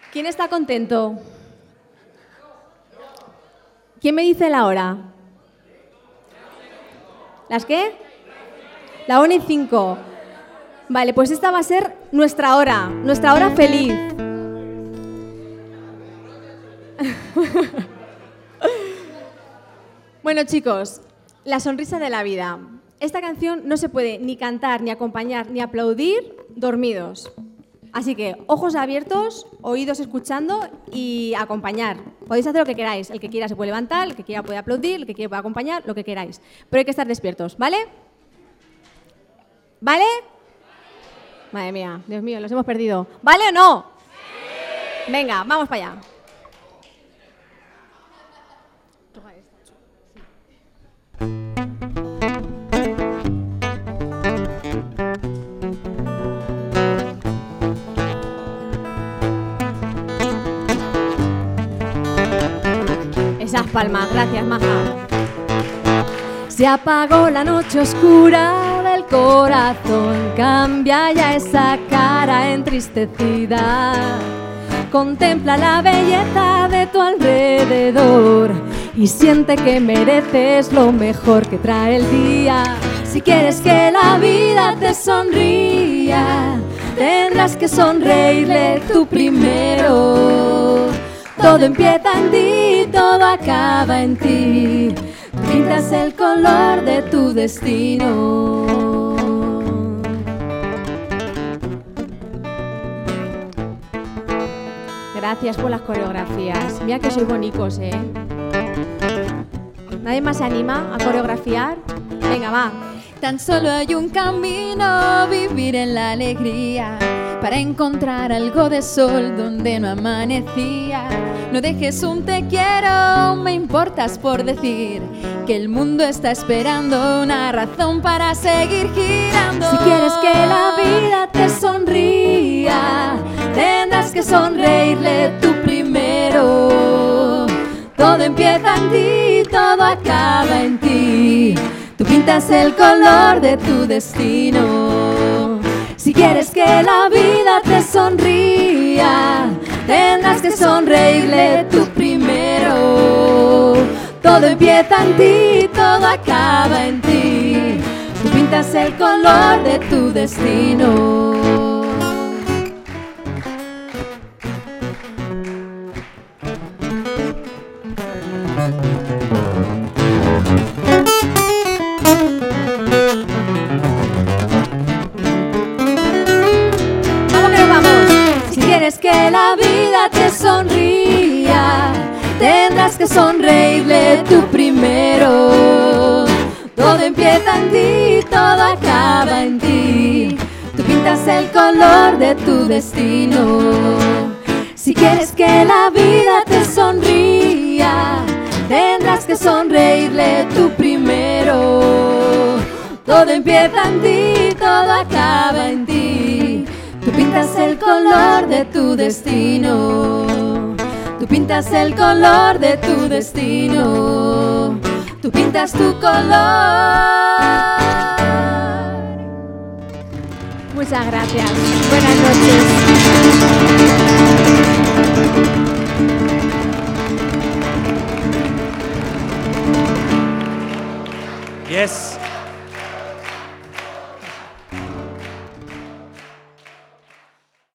¿Quién está contento? ¿Quién me dice la hora? ¿Las qué? La 1:05. Vale, pues esta va a ser nuestra hora feliz. Bueno, chicos, la sonrisa de la vida. Esta canción no se puede ni cantar, ni acompañar, ni aplaudir dormidos. Así que ojos abiertos, oídos escuchando y acompañar. Podéis hacer lo que queráis. El que quiera se puede levantar, el que quiera puede aplaudir, el que quiera puede acompañar, lo que queráis. Pero hay que estar despiertos, ¿vale? ¿Vale? Madre mía, Dios mío, los hemos perdido. ¿Vale o no? Sí. Venga, vamos para allá. Esas palmas, gracias, maja. Se apagó la noche oscura del corazón, cambia ya esa cara entristecida. Contempla la belleza de tu alrededor y siente que mereces lo mejor que trae el día. Si quieres que la vida te sonría, tendrás que sonreírle tú primero. Todo empieza en ti, todo acaba en ti. Pintas el color de tu destino. Gracias por las coreografías. Mira que sois bonicos, ¿eh? ¿Nadie más se anima a coreografiar? Venga, va. Tan solo hay un camino, vivir en la alegría, para encontrar algo de sol donde no amanecía. No dejes un te quiero, me importas por decir que el mundo está esperando una razón para seguir girando. Si quieres que la vida te sonría, tendrás que sonreírle tú primero. Todo empieza en ti, todo acaba en ti. Tú pintas el color de tu destino. Si quieres que la vida te sonría, tendrás que sonreírle tú primero. Todo empieza en ti, todo acaba en ti. Tú pintas el color de tu destino. Que la vida te sonría, tendrás que sonreírle tú primero. Todo empieza en ti, todo acaba en ti. Tú pintas el color de tu destino. Si quieres que la vida te sonría, tendrás que sonreírle tú primero. Todo empieza en ti, todo acaba en ti. Tú pintas el color de tu destino. Tú pintas el color de tu destino. Tú pintas tu color. Muchas gracias. Buenas noches.